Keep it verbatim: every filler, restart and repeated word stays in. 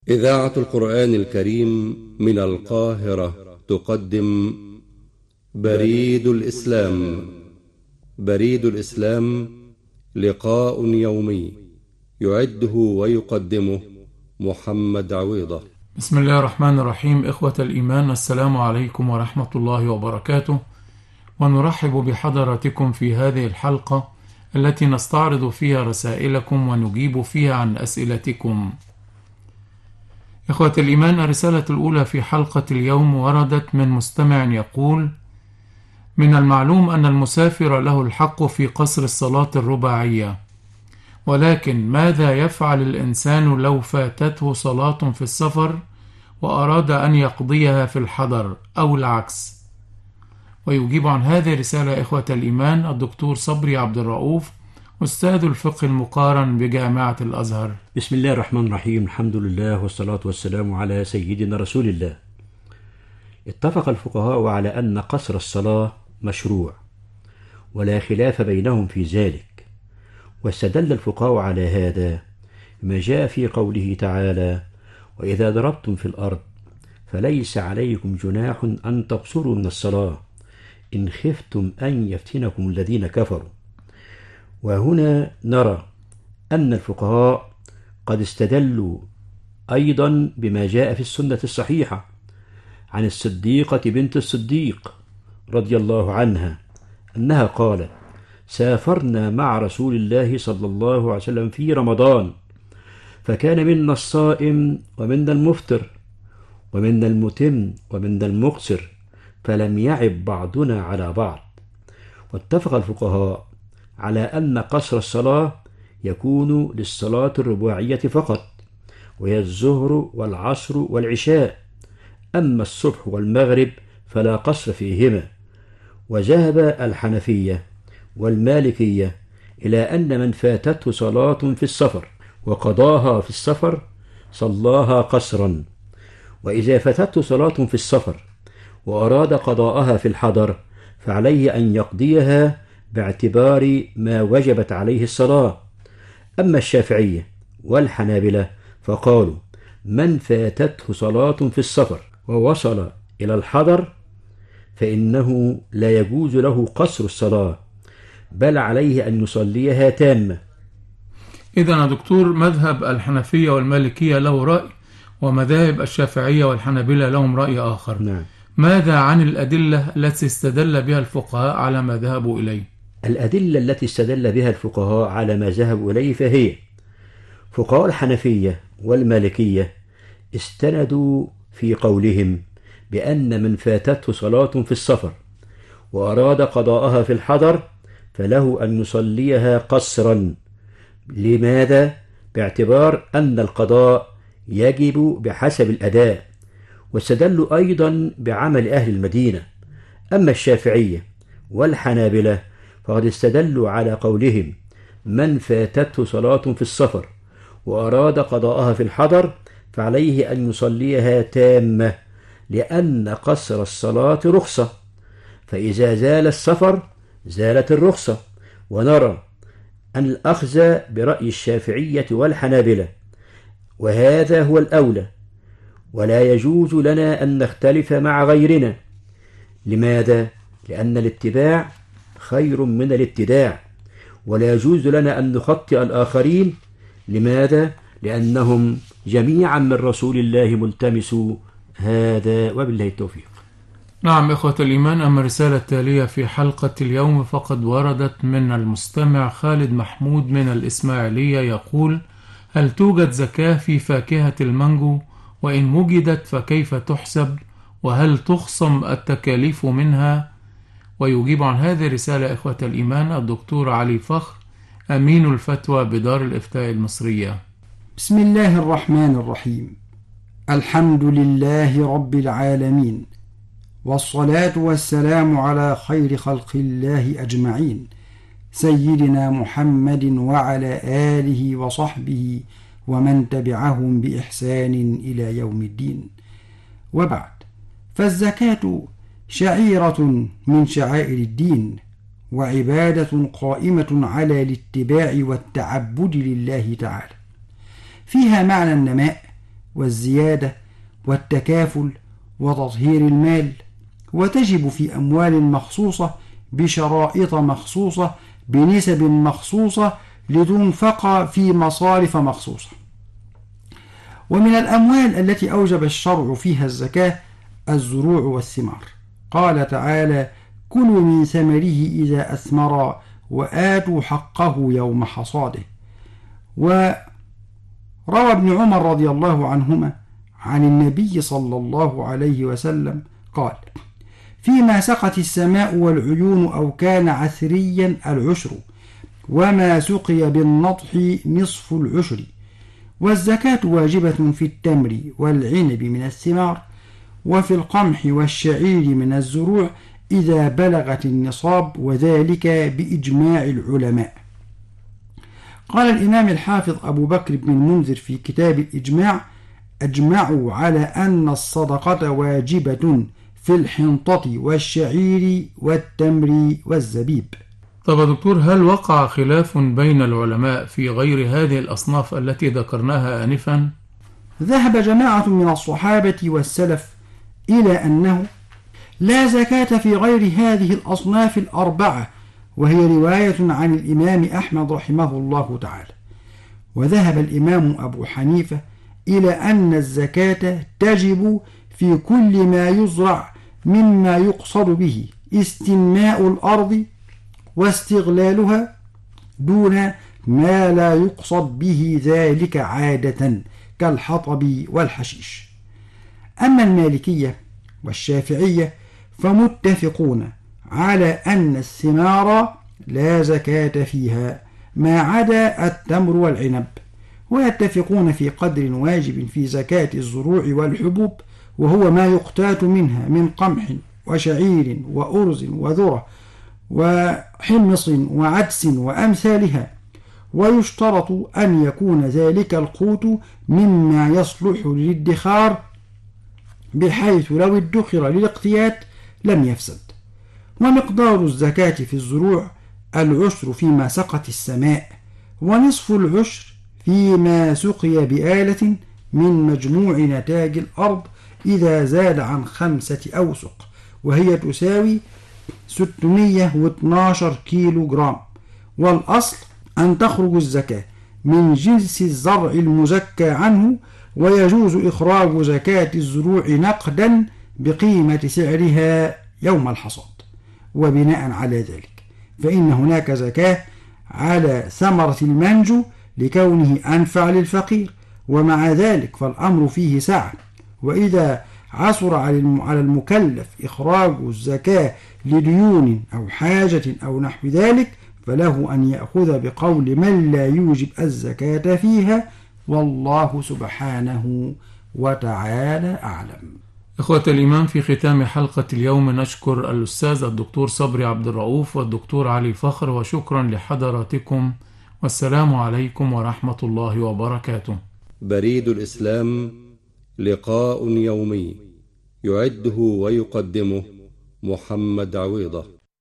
إذاعة القرآن الكريم من القاهرة تقدم بريد الإسلام. بريد الإسلام لقاء يومي يعده ويقدمه محمد عويضة. بسم الله الرحمن الرحيم. إخوة الإيمان، السلام عليكم ورحمة الله وبركاته، ونرحب بحضراتكم في هذه الحلقة التي نستعرض فيها رسائلكم ونجيب فيها عن أسئلتكم. إخوة الإيمان، الرسالة الأولى في حلقة اليوم وردت من مستمع يقول: من المعلوم أن المسافر له الحق في قصر الصلاة الرباعية، ولكن ماذا يفعل الإنسان لو فاتته صلاة في السفر وأراد أن يقضيها في الحضر أو العكس؟ ويجيب عن هذه الرسالة إخوة الإيمان الدكتور صبري عبد الرؤوف، أستاذ الفقه المقارن بجامعة الأزهر. بسم الله الرحمن الرحيم. الحمد لله والصلاة والسلام على سيدنا رسول الله. اتفق الفقهاء على أن قصر الصلاة مشروع ولا خلاف بينهم في ذلك، واستدل الفقهاء على هذا ما جاء في قوله تعالى: وإذا ضربتم في الأرض فليس عليكم جناح أن تقصروا من الصلاة إن خفتم أن يفتنكم الذين كفروا. وهنا نرى أن الفقهاء قد استدلوا أيضا بما جاء في السنة الصحيحة عن الصديقة بنت الصديق رضي الله عنها أنها قالت: سافرنا مع رسول الله صلى الله عليه وسلم في رمضان، فكان منا الصائم ومنا المفطر ومنا المتم ومنا المقصر، فلم يعب بعضنا على بعض. واتفق الفقهاء على أن قصر الصلاة يكون للصلاة الرباعية فقط، وهي الظهر والعصر والعشاء، أما الصبح والمغرب فلا قصر فيهما. وذهب الحنفية والمالكية إلى أن من فاتته صلاة في السفر وقضاها في السفر صلاها قصرا، وإذا فاتته صلاة في السفر وأراد قضاءها في الحضر فعليه أن يقضيها باعتبار ما وجبت عليه الصلاة. أما الشافعية والحنابلة فقالوا: من فاتته صلاة في السفر ووصل إلى الحضر فإنه لا يجوز له قصر الصلاة، بل عليه أن يصليها تامة. إذن يا دكتور، مذهب الحنفية والمالكية له رأي، ومذاهب الشافعية والحنابلة لهم رأي آخر. نعم. ماذا عن الأدلة التي استدل بها الفقهاء على ما ذهبوا إليه؟ الأدلة التي استدل بها الفقهاء على ما ذهبوا إليه فهي: فقهاء الحنفية والمالكية استندوا في قولهم بأن من فاتته صلاة في السفر وأراد قضاءها في الحضر فله أن يصليها قصرا. لماذا؟ باعتبار أن القضاء يجب بحسب الأداء، واستدلوا أيضا بعمل أهل المدينة. أما الشافعية والحنابلة فقد استدلوا على قولهم: من فاتته صلاة في السفر وأراد قضاءها في الحضر فعليه أن يصليها تامة، لأن قصر الصلاة رخصة، فإذا زال السفر زالت الرخصة. ونرى أن الأخذ برأي الشافعية والحنابلة، وهذا هو الأولى، ولا يجوز لنا أن نختلف مع غيرنا. لماذا؟ لأن الاتباع خير من الابتداع، ولا يجوز لنا أن نخطئ الآخرين. لماذا؟ لأنهم جميعا من رسول الله ملتمسوا هذا، وبالله التوفيق. نعم إخوة الإيمان، أما الرسالة التالية في حلقة اليوم فقد وردت من المستمع خالد محمود من الإسماعيلية يقول: هل توجد زكاة في فاكهة المانجو؟ وإن وجدت فكيف تحسب؟ وهل تخصم التكاليف منها؟ ويجيب عن هذه الرسالة إخوة الإيمان الدكتور علي فخر، أمين الفتوى بدار الإفتاء المصرية. بسم الله الرحمن الرحيم. الحمد لله رب العالمين، والصلاة والسلام على خير خلق الله أجمعين، سيدنا محمد وعلى آله وصحبه ومن تبعهم بإحسان إلى يوم الدين. وبعد، فالزكاة شعيرة من شعائر الدين، وعبادة قائمة على الاتباع والتعبد لله تعالى، فيها معنى النماء والزيادة والتكافل وتطهير المال، وتجب في أموال مخصوصة بشرائط مخصوصة بنسب مخصوصة لتنفق في مصارف مخصوصة. ومن الأموال التي أوجب الشرع فيها الزكاة الزروع والثمار، قال تعالى: كلوا من ثمره إذا أثمر وآتوا حقه يوم حصاده. وروى ابن عمر رضي الله عنهما عن النبي صلى الله عليه وسلم قال: فيما سقت السماء والعيون أو كان عثريا العشر، وما سقي بالنضح نصف العشر. والزكاة واجبة في التمر والعنب من الثمار، وفي القمح والشعير من الزروع إذا بلغت النصاب، وذلك بإجماع العلماء. قال الإمام الحافظ أبو بكر بن المنذر في كتاب الإجماع: أجمعوا على أن الصدقة واجبة في الحنطة والشعير والتمر والزبيب. طب يا دكتور، هل وقع خلاف بين العلماء في غير هذه الأصناف التي ذكرناها آنفا؟ ذهب جماعة من الصحابة والسلف إلى أنه لا زكاة في غير هذه الأصناف الأربعة، وهي رواية عن الإمام أحمد رحمه الله تعالى. وذهب الإمام أبو حنيفة إلى أن الزكاة تجب في كل ما يزرع مما يقصد به استنماء الأرض واستغلالها، دون ما لا يقصد به ذلك عادة كالحطب والحشيش. أما المالكية والشافعية فمتفقون على أن الثمار لا زكاة فيها ما عدا التمر والعنب، ويتفقون في قدر واجب في زكاة الزروع والحبوب، وهو ما يقتات منها من قمح وشعير وأرز وذرة وحمص وعدس وأمثالها. ويشترط أن يكون ذلك القوت مما يصلح للادخار، بحيث لو ادخر للاقتيات لم يفسد. ومقدار الزكاة في الزروع العشر فيما سقت السماء، ونصف العشر فيما سقي بآلة من مجموع نتاج الأرض إذا زاد عن خمسة أوسق، وهي تساوي ستمائة واثني عشر كيلو جرام. والأصل أن تخرج الزكاة من جنس الزرع المزكى عنه، ويجوز إخراج زكاة الزروع نقدا بقيمة سعرها يوم الحصاد. وبناء على ذلك فإن هناك زكاة على ثمرة المنجو لكونه أنفع للفقير، ومع ذلك فالأمر فيه سعة. وإذا عثر على المكلف إخراج الزكاة لديون أو حاجة أو نحو ذلك، فله أن يأخذ بقول من لا يوجب الزكاة فيها، والله سبحانه وتعالى أعلم. إخوة الإيمان، في ختام حلقة اليوم نشكر الأستاذ الدكتور صبري عبد الرؤوف والدكتور علي فخر، وشكرا لحضراتكم، والسلام عليكم ورحمة الله وبركاته. بريد الإسلام، لقاء يومي يعده ويقدمه محمد عويضة.